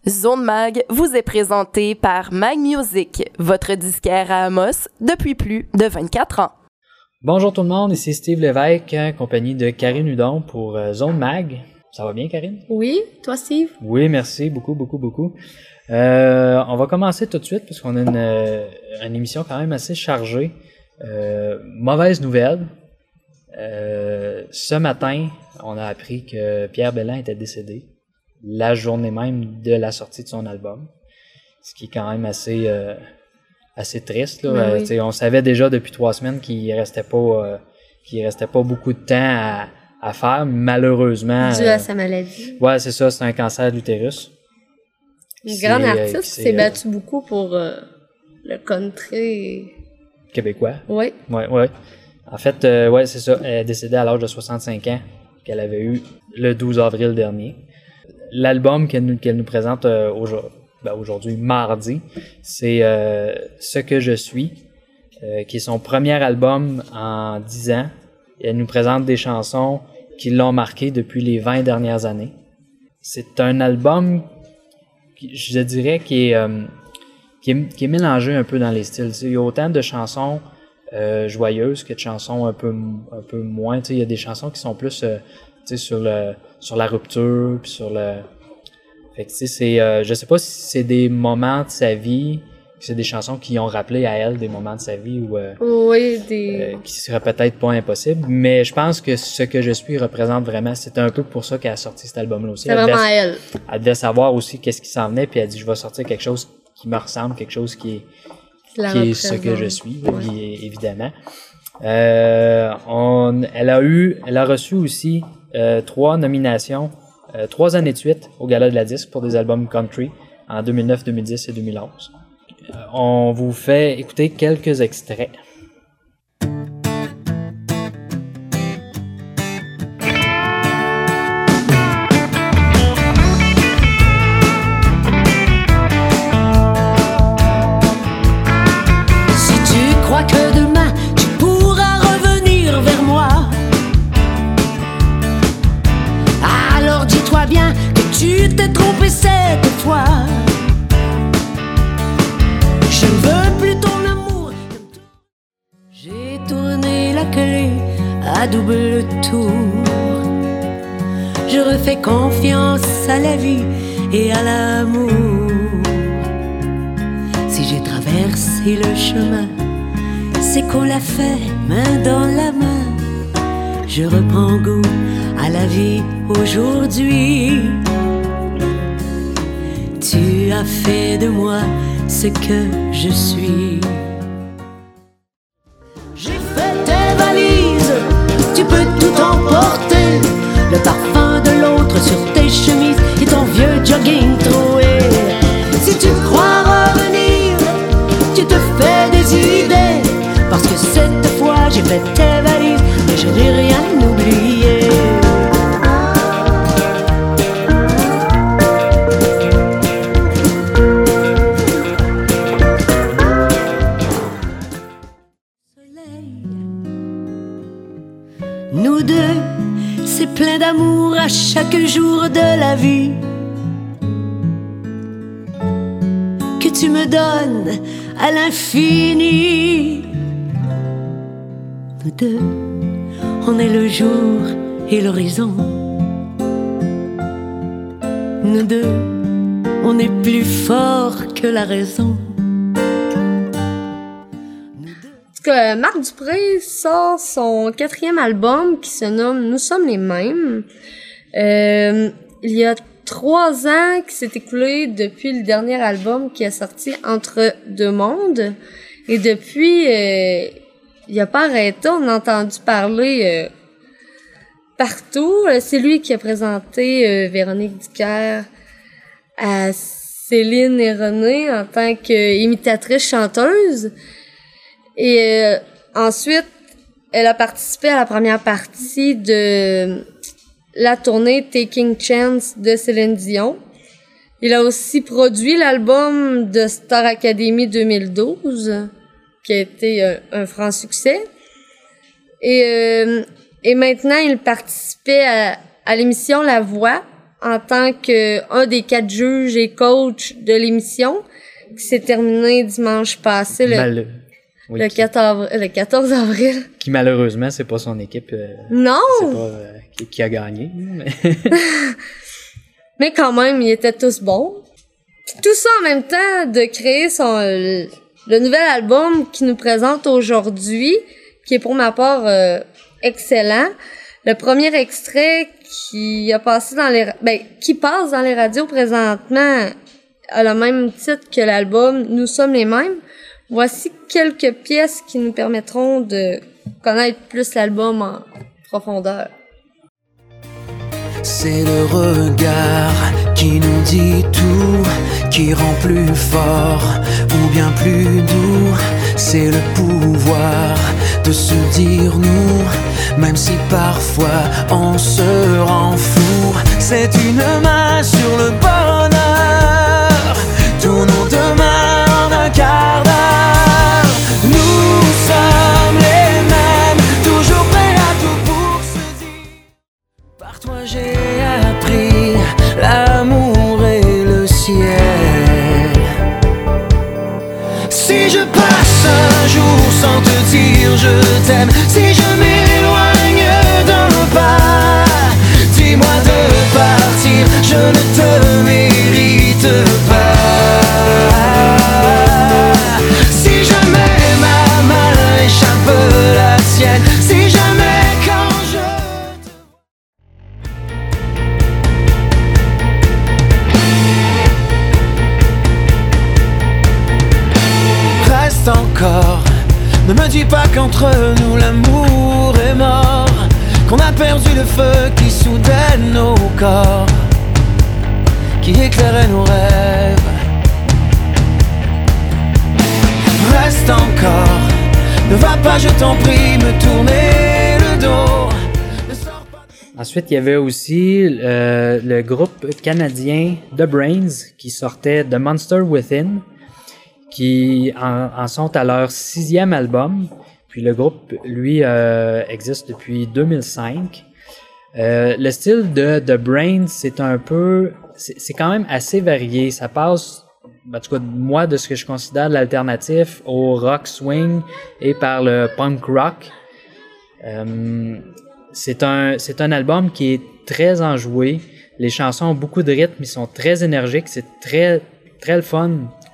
Zone Mag vous est présenté par Mag Music, votre disquaire à Amos depuis plus de 24 ans. Bonjour tout le monde, ici Steve Lévesque, en compagnie de Karine Hudon pour Zone Mag. Ça va bien, Karine? Oui, toi Steve? Oui, merci, beaucoup. On va commencer tout de suite parce qu'on a une émission quand même assez chargée. Mauvaise nouvelle. Ce matin, on a appris que Pierre Belland était décédé la journée même de la sortie de son album, ce qui est quand même assez triste là. Oui. On savait déjà depuis 3 semaines qu'il restait pas beaucoup de temps à faire, malheureusement. Dû à sa maladie. Ouais, c'est ça, c'est un cancer de l'utérus. Une grande artiste qui s'est battue beaucoup pour le country québécois. Oui. Ouais. En fait, c'est ça. Elle est décédée à l'âge de 65 ans qu'elle avait eu le 12 avril dernier. L'album qu'elle nous présente aujourd'hui, mardi, c'est Ce que je suis, qui est son premier album en 10 ans. Et elle nous présente des chansons qui l'ont marqué depuis les 20 dernières années. C'est un album, je dirais, qui est mélangé un peu dans les styles. Il y a autant de chansons joyeuses que de chansons un peu moins. Il y a des chansons qui sont plus sur la rupture, puis sur le... Fait que je sais pas si c'est des moments de sa vie, c'est des chansons qui ont rappelé à elle des moments de sa vie qui seraient peut-être pas impossibles, mais je pense que Ce que je suis représente vraiment, c'est un peu pour ça qu'elle a sorti cet album-là aussi. C'est vraiment elle. Elle devait savoir aussi qu'est-ce qui s'en venait, puis elle a dit je vais sortir quelque chose qui me ressemble, quelque chose qui est ce que je suis, évidemment. Elle a reçu aussi 3 nominations, 3 années de suite au Gala de la Disque pour des albums country en 2009, 2010 et 2011. On vous fait écouter quelques extraits. Si tu crois que demain tu pourras revenir vers moi, alors dis-toi bien que tu t'es trompé cette fois. Je ne veux plus ton amour. J'ai tourné la clé à double tour. Je refais confiance à la vie et à l'amour. Si j'ai traversé le chemin, c'est qu'on l'a fait main dans la main. Je reprends goût à la vie aujourd'hui. Tu as fait de moi ce que je suis. J'ai fait tes valises, tu peux tout emporter. Le parfum de l'autre sur tes chemises et ton vieux jogging troué. Si tu crois revenir, tu te fais des idées. Parce que cette fois j'ai fait tes valises, mais je n'ai rien oublié. Nous deux, c'est plein d'amour à chaque jour de la vie que tu me donnes à l'infini. Nous deux, on est le jour et l'horizon. Nous deux, on est plus fort que la raison. Marc Dupré sort son 4e album qui se nomme Nous sommes les mêmes. Il y a 3 ans qui s'est écoulé depuis le dernier album qui est sorti Entre deux mondes. Et depuis, il a pas arrêté. On a entendu parler partout. C'est lui qui a présenté Véronique Dicker à Céline et René en tant qu'imitatrice chanteuse. Et ensuite, elle a participé à la première partie de la tournée Taking Chance de Céline Dion. Il a aussi produit l'album de Star Academy 2012, qui a été un franc succès. Et maintenant, il participait à l'émission La Voix en tant qu'un des 4 juges et coach de l'émission, qui s'est terminé dimanche passé, le 14 avril. Qui malheureusement, c'est pas son équipe. Non! C'est pas qui a gagné. Mais quand même, ils étaient tous bons. Puis tout ça en même temps de créer le nouvel album qui nous présente aujourd'hui, qui est pour ma part excellent. Le premier extrait qui passe dans les radios présentement a le même titre que l'album Nous sommes les mêmes. Voici quelques pièces qui nous permettront de connaître plus l'album en profondeur. C'est le regard qui nous dit tout, qui rend plus fort ou bien plus doux. C'est le pouvoir de se dire nous, même si parfois on se rend fou. C'est une main sur le bonheur, tous nos demain en un quart d'heure. Nous sommes les mêmes, toujours prêts à tout pour se dire. Par toi j'ai appris l'amour et le ciel. Si je passe un jour sans te dire je t'aime, si je m'éloigne d'un pas, dis-moi de partir, je ne te mérite pas. Si jamais ma main échappe la tienne, si jamais quand je reste encore, ne me dis pas qu'entre nous l'amour est mort, qu'on a perdu le feu qui soudait nos corps, qui éclairait nos rêves. Reste encore, ne va pas, je t'en prie, me tourner le dos. Ne sors pas. Ensuite, il y avait aussi le groupe canadien The Brains qui sortait The Monster Within, qui en sont à leur 6e album. Puis le groupe, lui, existe depuis 2005. Le style de The Brains, c'est quand même assez varié. Ça passe, en tout cas, moi, de ce que je considère de l'alternatif au rock swing et par le punk rock. C'est un album qui est très enjoué. Les chansons ont beaucoup de rythme, ils sont très énergiques. C'est très, très le fun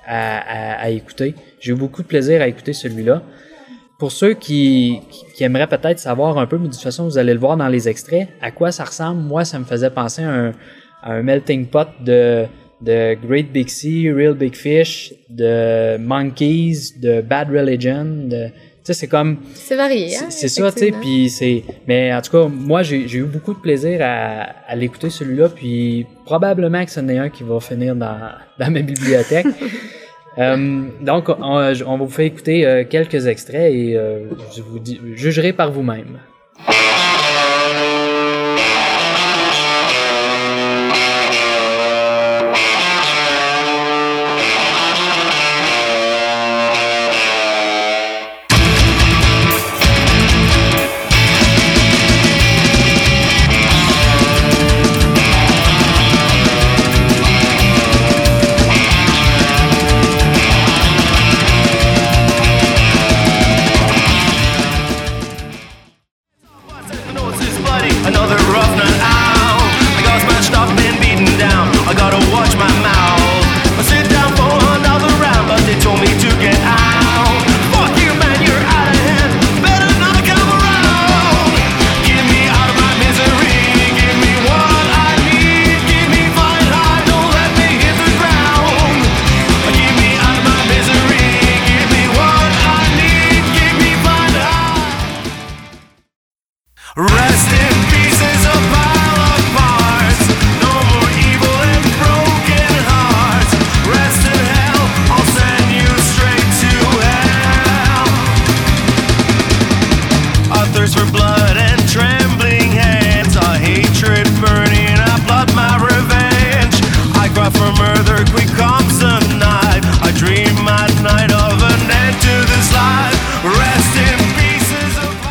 à écouter. J'ai eu beaucoup de plaisir à écouter celui-là. Pour ceux qui aimeraient peut-être savoir un peu, mais de toute façon, vous allez le voir dans les extraits, à quoi ça ressemble. Moi, ça me faisait penser à un melting pot de Great Big Sea, Real Big Fish, de Monkeys, de Bad Religion. Tu sais, c'est comme... C'est varié, hein? C'est ça, tu sais, puis c'est... Mais en tout cas, moi, j'ai eu beaucoup de plaisir à l'écouter, celui-là, puis probablement que ce n'est un qui va finir dans ma bibliothèque. Donc, on vous fait écouter quelques extraits et je vous jugerez par vous-même.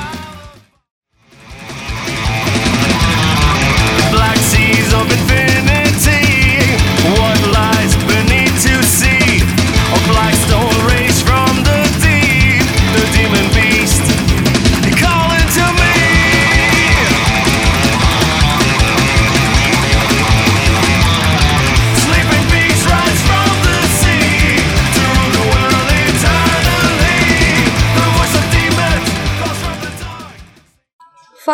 Black seas of infinity.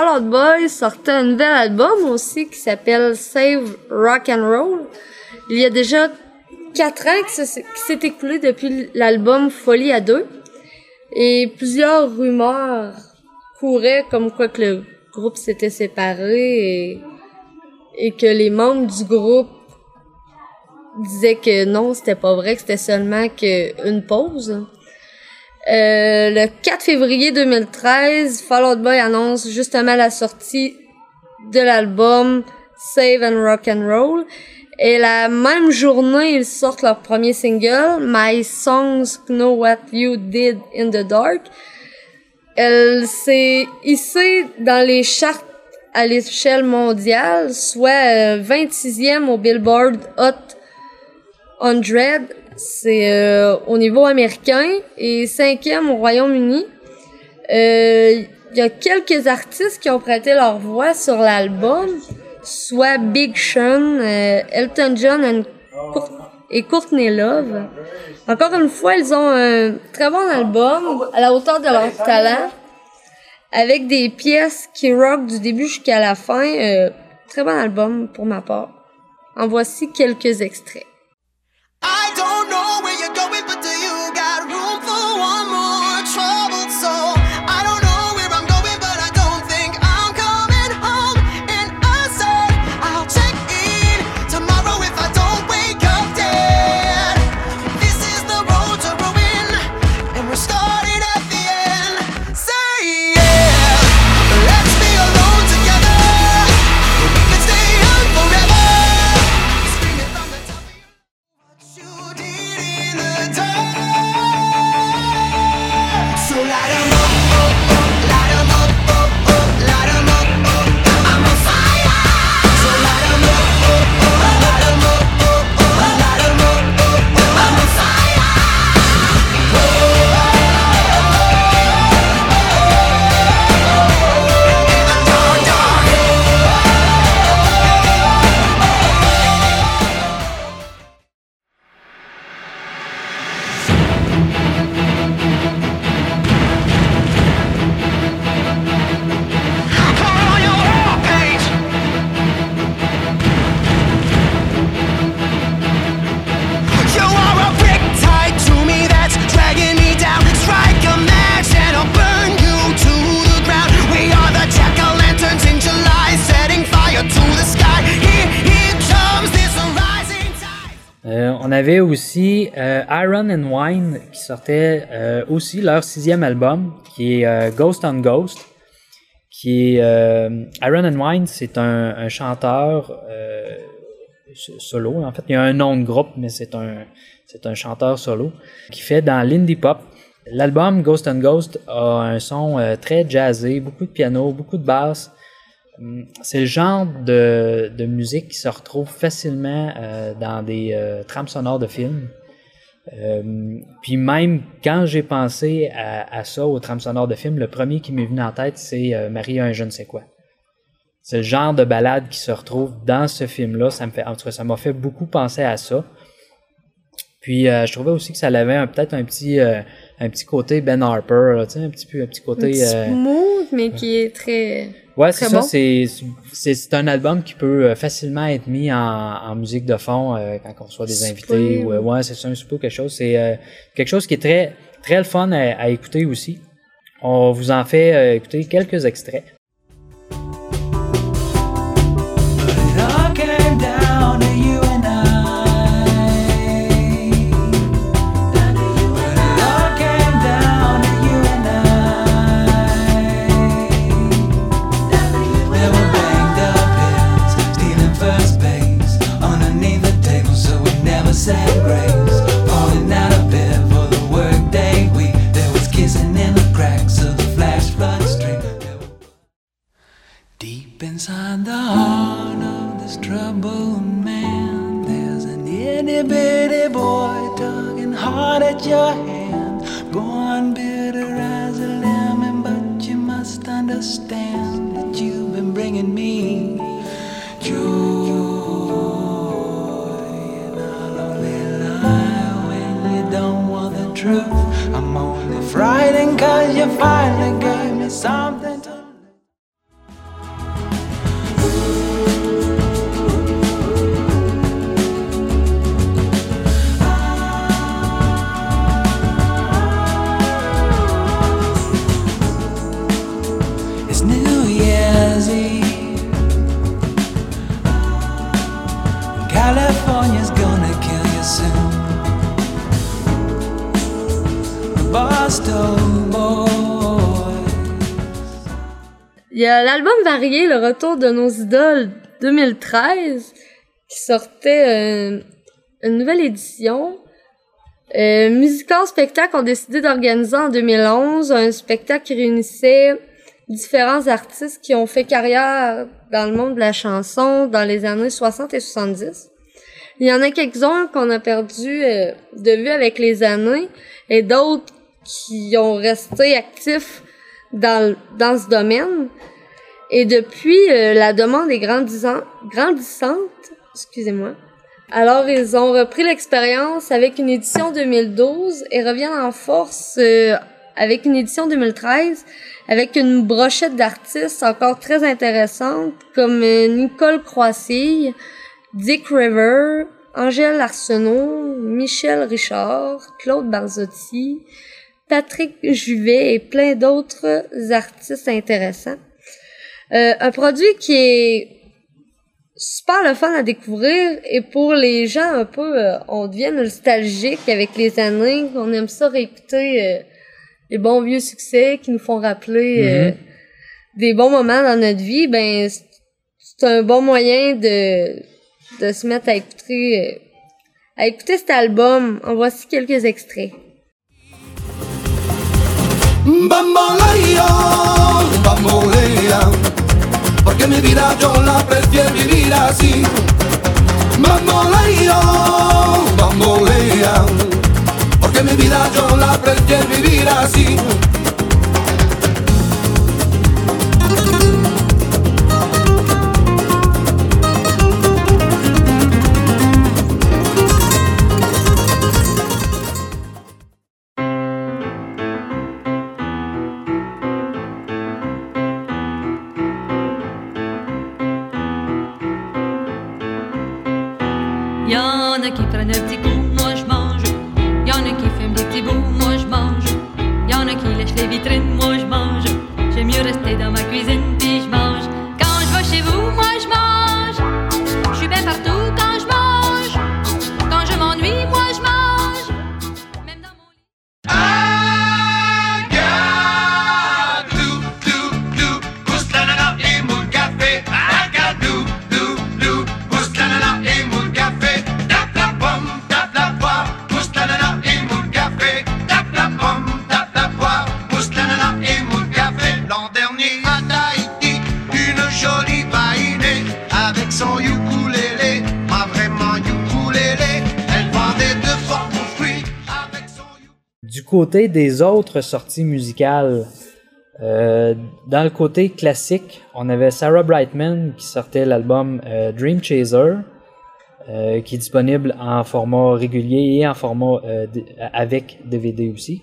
Fall Out Boy sortait un nouvel album aussi qui s'appelle Save Rock and Roll. Il y a déjà 4 ans qui s'est écoulé depuis l'album Folie à 2. Et plusieurs rumeurs couraient comme quoi que le groupe s'était séparé et que les membres du groupe disaient que non, c'était pas vrai, que c'était seulement qu'une pause. Le 4 février 2013, Fall Out Boy annonce justement la sortie de l'album Save and Rock and Roll. Et la même journée, ils sortent leur premier single, My Songs Know What You Did in the Dark. Elle s'est hissée dans les charts à l'échelle mondiale, soit 26e au Billboard Hot 100, c'est au niveau américain, et 5e au Royaume-Uni. Il y a quelques artistes qui ont prêté leur voix sur l'album, soit Big Sean, Elton John et Courtney Love. Encore une fois, ils ont un très bon album, à la hauteur de leur talent, avec des pièces qui rock du début jusqu'à la fin. Très bon album pour ma part. En voici quelques extraits. I don't know where you're going, but do you got room for one more troubled soul? I don't know where I'm going, but I don't think I'm coming home. And I said I'll check in tomorrow if I don't wake up dead. This is the road to ruin, and we're starting at the end. Say yeah, let's be alone together. We can stay young forever. Screaming from the top of your you did in the dark. So light 'em up, up, up, light 'em up, up, up, light 'em up, up. I'm on fire. So light 'em up, up, up, light 'em up, up, up, light 'em up, up, up. I'm on fire. In the dark, dark. Put on your war page. You are a brick tied to me that's dragging me down. Strike a match and I'll burn you to the ground. We are the jack-o'-lanterns in July, setting fire to the sky. Here comes this rising tide. On avait aussi Iron and Wine qui sortait aussi leur 6e album, qui est Ghost on Ghost. Qui est Iron and Wine, c'est un chanteur solo. En fait, il y a un nom de groupe, mais c'est un chanteur solo qui fait dans l'indie pop. L'album Ghost on Ghost a un son très jazzé, beaucoup de piano, beaucoup de basse. C'est le genre de musique qui se retrouve facilement dans des trames sonores de films. Puis même quand j'ai pensé à ça, aux trames sonores de films, le premier qui m'est venu en tête, c'est Marie a un je ne sais quoi. C'est le genre de balade qui se retrouve dans ce film-là. En tout cas, ça m'a fait beaucoup penser à ça. Puis je trouvais aussi que ça avait peut-être un petit côté Ben Harper, là, tu sais, un petit côté Smooth, mais qui est très... Ouais, c'est très ça. bon. C'est un album qui peut facilement être mis en musique de fond quand on reçoit des invités. Souper, Ouais, c'est ça, un souper ou quelque chose. C'est quelque chose qui est très, très le fun à écouter aussi. On vous en fait écouter quelques extraits. It all came down to you and I. It all came down to you and I. There were banged up heads, stealing first base underneath the table, so we never said grace. Falling out of bed for the workday week. There was kissing in the cracks of the flash flood street. Deep inside the heart of this troubled man, there's an itty bitty boy tugging hard at your hand. Born bitter as a lemon, but you must understand that you've been bringing me joy. And I'll only lie when you don't want the truth. I'm only frightened 'cause you finally gave me something to Bristol boys. Il y a l'album varié Le Retour de nos idoles 2013 qui sortait une nouvelle édition. Musical Spectacle ont décidé d'organiser en 2011 un spectacle qui réunissait différents artistes qui ont fait carrière dans le monde de la chanson dans les années 60 et 70. Il y en a quelques-uns qu'on a perdu de vue avec les années et d'autres qui ont resté actifs dans ce domaine. Et depuis, la demande est grandissante, excusez-moi. Alors, ils ont repris l'expérience avec une édition 2012 et reviennent en force avec une édition 2013 avec une brochette d'artistes encore très intéressantes comme Nicole Croissille, Dick River, Angèle Arsenault, Michel Richard, Claude Barzotti, Patrick Juvet et plein d'autres artistes intéressants. Un produit qui est super le fun à découvrir et pour les gens un peu, on devient nostalgique avec les années, on aime ça réécouter les bons vieux succès qui nous font rappeler des bons moments dans notre vie. Ben c'est un bon moyen de se mettre à écouter cet album. En voici quelques extraits. Bamboleo, bambolea, porque mi vida yo la prefiero vivir así. Bamboleo, bambolea, porque mi vida yo la prefiero vivir así. Y'en a qui prennent un petit coup, moi je mange. Y'en a qui fument des petits bouts, moi je mange. Y'en a qui lèchent les vitrines, moi je mange. J'aime mieux rester dans ma cuisine puis je mange. Quand je vais chez vous, moi je mange. Je suis bien partout quand je mange. Quand je m'ennuie, moi je mange. Même dans mon lit. I got Puslanana et mon café. I got Puslanana et mon café. Tap la pomme, tap la poire, Puslanana et mon café. Tap la pomme, tap la poire, Puslanana et mon café. L'an dernier à Tahiti, une jolie baïnée avec son ukulélé, pas vraiment ukulélé. Elle vendait de forts fruits avec son ukulélé. Du côté des autres sorties musicales, dans le côté classique, on avait Sarah Brightman qui sortait l'album Dream Chaser, qui est disponible en format régulier et en format avec DVD aussi.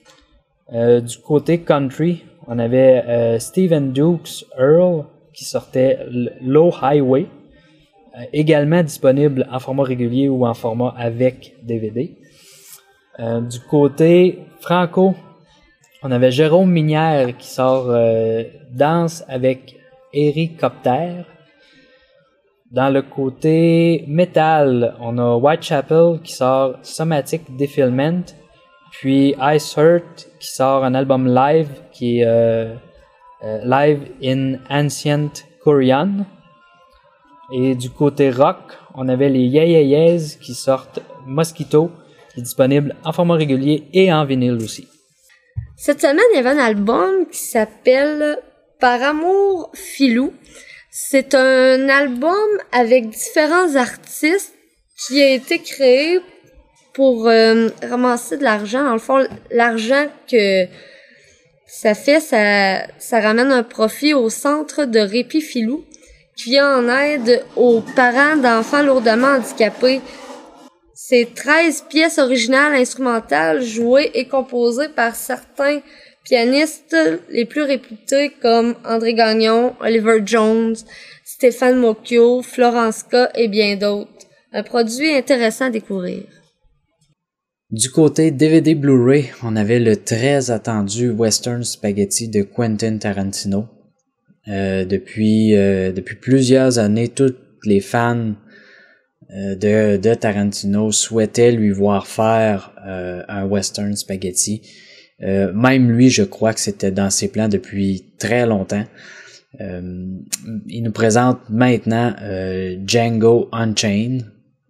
Du côté country, on avait Stephen Dukes Earl qui sortait Low Highway, également disponible en format régulier ou en format avec DVD. Du côté franco, on avait Jérôme Minière qui sort Danse avec Eric Copter. Dans le côté metal, on a Whitechapel qui sort Somatic Defilement, puis Ice Hurt qui sort un album live qui est Live in Ancient Korean. Et du côté rock, on avait les Yeah Yeah Yeahs qui sortent Mosquito, qui est disponible en format régulier et en vinyle aussi. Cette semaine, il y avait un album qui s'appelle Par amour filou. C'est un album avec différents artistes qui a été créé pour ramasser de l'argent. Dans le fond, l'argent que ça fait, ça ramène un profit au centre de répit filou qui vient en aide aux parents d'enfants lourdement handicapés. C'est 13 pièces originales instrumentales jouées et composées par certains pianistes les plus réputés comme André Gagnon, Oliver Jones, Stéphane Mocchio, Florence K et bien d'autres. Un produit intéressant à découvrir. Du côté DVD Blu-ray, on avait le très attendu Western Spaghetti de Quentin Tarantino. Depuis plusieurs années, tous les fans de Tarantino souhaitaient lui voir faire un Western Spaghetti. Même lui, je crois que c'était dans ses plans depuis très longtemps. Il nous présente maintenant Django Unchained.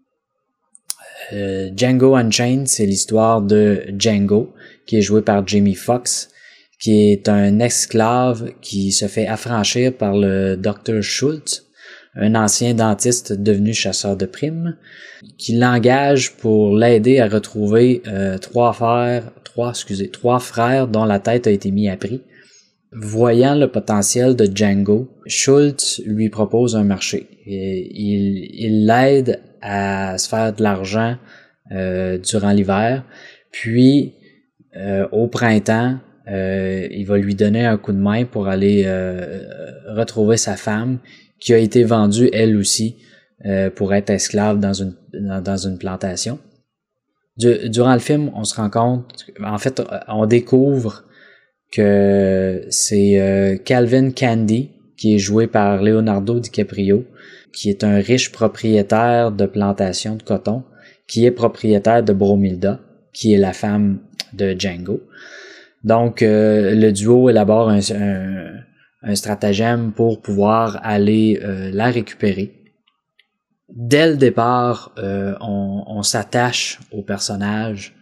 Django Unchained, c'est l'histoire de Django, qui est joué par Jamie Foxx, qui est un esclave qui se fait affranchir par le Dr. Schultz, un ancien dentiste devenu chasseur de primes, qui l'engage pour l'aider à retrouver trois frères dont la tête a été mise à prix. Voyant le potentiel de Django, Schultz lui propose un marché. Il l'aide à se faire de l'argent durant l'hiver, puis au printemps, il va lui donner un coup de main pour aller retrouver sa femme qui a été vendue elle aussi pour être esclave dans une plantation. Durant le film, on se rend compte, en fait, on découvre que c'est Calvin Candy, qui est joué par Leonardo DiCaprio, qui est un riche propriétaire de plantation de coton, qui est propriétaire de Bromilda, qui est la femme de Django. Donc, le duo élabore un stratagème pour pouvoir aller la récupérer. Dès le départ, on s'attache au personnage.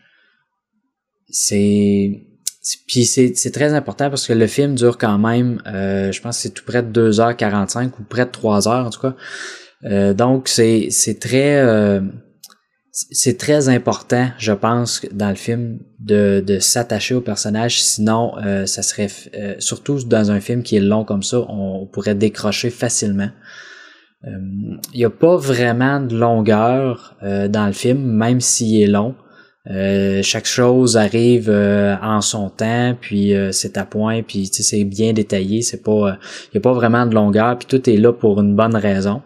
Puis c'est très important parce que le film dure quand même, je pense que c'est tout près de 2h45 ou près de 3h en tout cas. Donc c'est très important, je pense, dans le film de s'attacher au personnage, sinon ça serait surtout dans un film qui est long comme ça, on pourrait décrocher facilement. Il y a pas vraiment de longueur dans le film, même s'il est long. Chaque chose arrive en son temps, puis c'est à point, puis c'est bien détaillé, c'est pas y a pas vraiment de longueur, puis tout est là pour une bonne raison.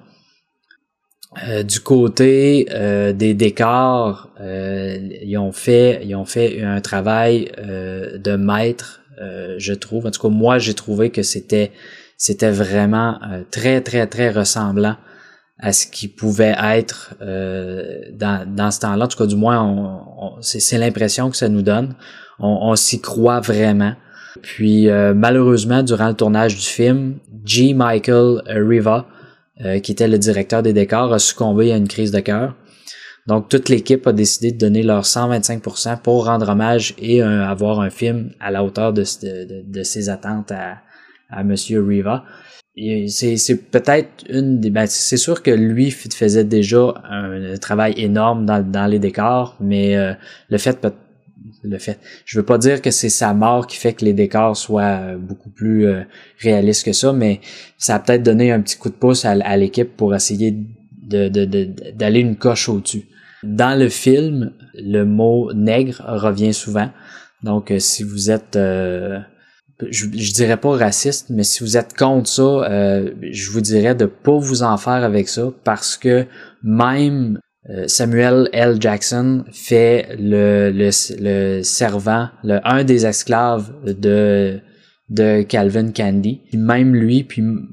Du côté des décors, ils ont fait un travail de maître, je trouve. En tout cas, moi j'ai trouvé que c'était vraiment très très très ressemblant à ce qui pouvait être dans ce temps-là. En tout cas, du moins, c'est l'impression que ça nous donne. On s'y croit vraiment. Puis, malheureusement, durant le tournage du film, G. Michael Riva, qui était le directeur des décors, a succombé à une crise de cœur. Donc, toute l'équipe a décidé de donner leur 125% pour rendre hommage et avoir un film à la hauteur de ses attentes à Monsieur Riva. Et c'est peut-être c'est sûr que lui faisait déjà un travail énorme dans les décors, mais le fait, je veux pas dire que c'est sa mort qui fait que les décors soient beaucoup plus réalistes que ça, mais ça a peut-être donné un petit coup de pouce à l'équipe pour essayer d'aller une coche au-dessus. Dans le film, le mot nègre revient souvent, donc si vous êtes je dirais pas raciste, mais si vous êtes contre ça, je vous dirais de pas vous en faire avec ça, parce que même Samuel L. Jackson fait le servant, un des esclaves de Calvin Candy. Puis même lui,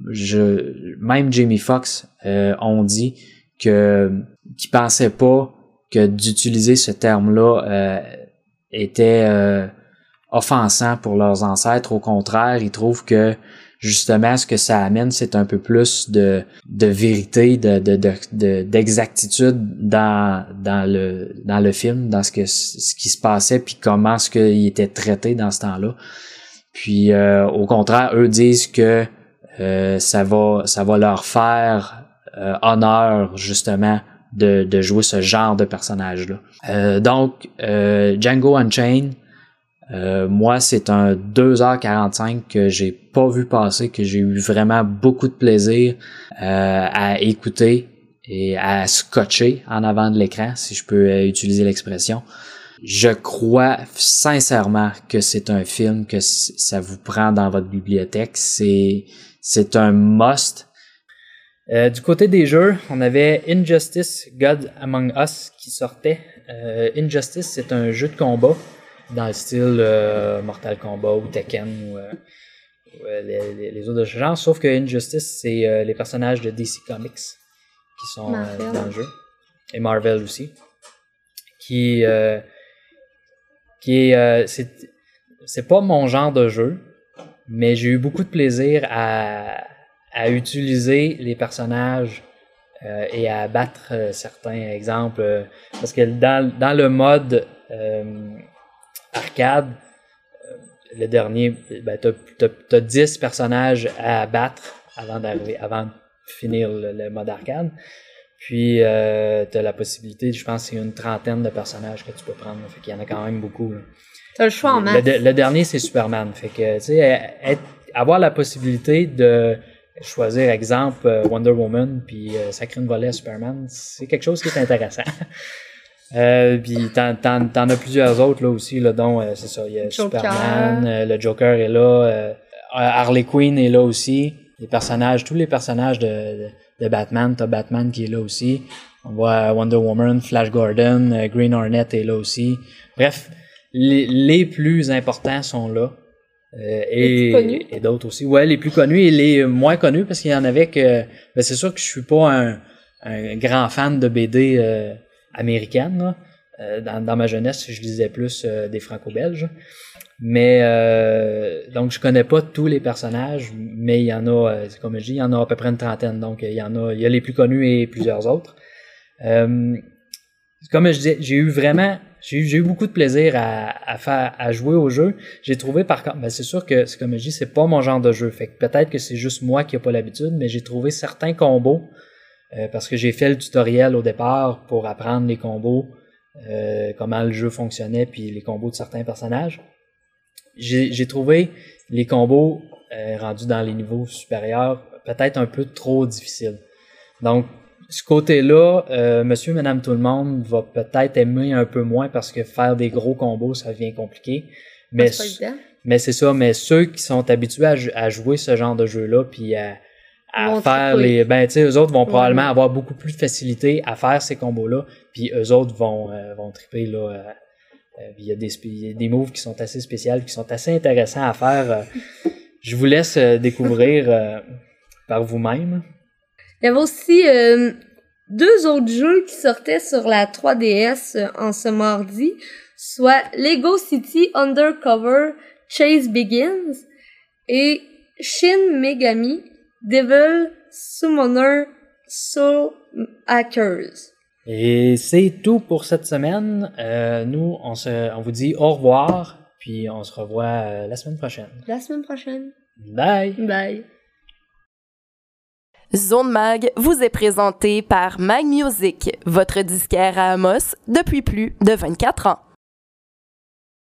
même Jamie Foxx ont dit qu'ils pensaient pas que d'utiliser ce terme-là était offensant pour leurs ancêtres. Au contraire, ils trouvent que justement ce que ça amène, c'est un peu plus de vérité, d'exactitude dans le film, dans ce qui se passait, puis comment ce qu'il était traité dans ce temps-là. Puis au contraire, eux disent que ça va leur faire honneur justement de jouer ce genre de personnage-là. Donc Django Unchained, moi, c'est un 2h45 que j'ai pas vu passer, que j'ai eu vraiment beaucoup de plaisir à écouter et à scotcher en avant de l'écran, si je peux utiliser l'expression. Je crois sincèrement que c'est un film que ça vous prend dans votre bibliothèque. C'est un must. Du côté des jeux, on avait Injustice God Among Us qui sortait. Injustice, c'est un jeu de combat dans le style Mortal Kombat ou Tekken ou les autres de ce genre, sauf que Injustice, c'est les personnages de DC Comics qui sont dans le jeu, et Marvel aussi, c'est pas mon genre de jeu, mais j'ai eu beaucoup de plaisir à utiliser les personnages et à battre certains exemples. Parce que dans le mode arcade, le dernier, ben, t'as 10 personnages à battre avant de finir le mode arcade. Puis t'as la possibilité, je pense, c'est une trentaine de personnages que tu peux prendre. Fait qu'il y en a quand même beaucoup. Là. T'as le choix en masse. Le dernier, c'est Superman. Fait que, tu sais, avoir la possibilité de choisir, exemple, Wonder Woman, puis sacrer une volée à Superman, c'est quelque chose qui est intéressant. Puis t'en as plusieurs autres là aussi, là, dont c'est ça, il y a Joker. Superman, le Joker est là, Harley Quinn est là aussi, tous les personnages de Batman, t'as Batman qui est là aussi, on voit Wonder Woman, Flash Gordon, Green Hornet est là aussi. Bref, les plus importants sont là. Et d'autres aussi. Ouais, les plus connus et les moins connus, parce qu'il y en avait que... Ben, c'est sûr que je suis pas un grand fan de BD américaine. Là. Dans ma jeunesse, je lisais plus des franco-belges. Mais donc je connais pas tous les personnages, mais il y en a, comme je dis, il y en a à peu près une trentaine. Donc il y a les plus connus et plusieurs autres. Comme je disais, j'ai eu beaucoup de plaisir à jouer au jeu. J'ai trouvé par contre, ben c'est sûr que c'est comme je dis, c'est pas mon genre de jeu. Fait que peut-être que c'est juste moi qui a pas l'habitude, mais j'ai trouvé certains combos parce que j'ai fait le tutoriel au départ pour apprendre les combos, comment le jeu fonctionnait, puis les combos de certains personnages. J'ai trouvé les combos rendus dans les niveaux supérieurs peut-être un peu trop difficiles. Donc ce côté-là, monsieur, madame, tout le monde va peut-être aimer un peu moins parce que faire des gros combos, ça devient compliqué. Mais c'est ça, mais ceux qui sont habitués à jouer ce genre de jeu-là, puis à faire les... Ben, tu sais, eux autres vont probablement avoir beaucoup plus de facilité à faire ces combos-là, puis eux autres vont triper, là. Il y a des moves qui sont assez spéciales, qui sont assez intéressants à faire. Je vous laisse découvrir par vous-même. Il y avait aussi 2 autres jeux qui sortaient sur la 3DS en ce mardi, soit Lego City Undercover Chase Begins et Shin Megami Devil Summoner Soul Hackers. Et c'est tout pour cette semaine. Nous, on vous dit au revoir, puis on se revoit la semaine prochaine. Bye! Bye! Zone Mag vous est présenté par Mag Music, votre disquaire à Amos depuis plus de 24 ans.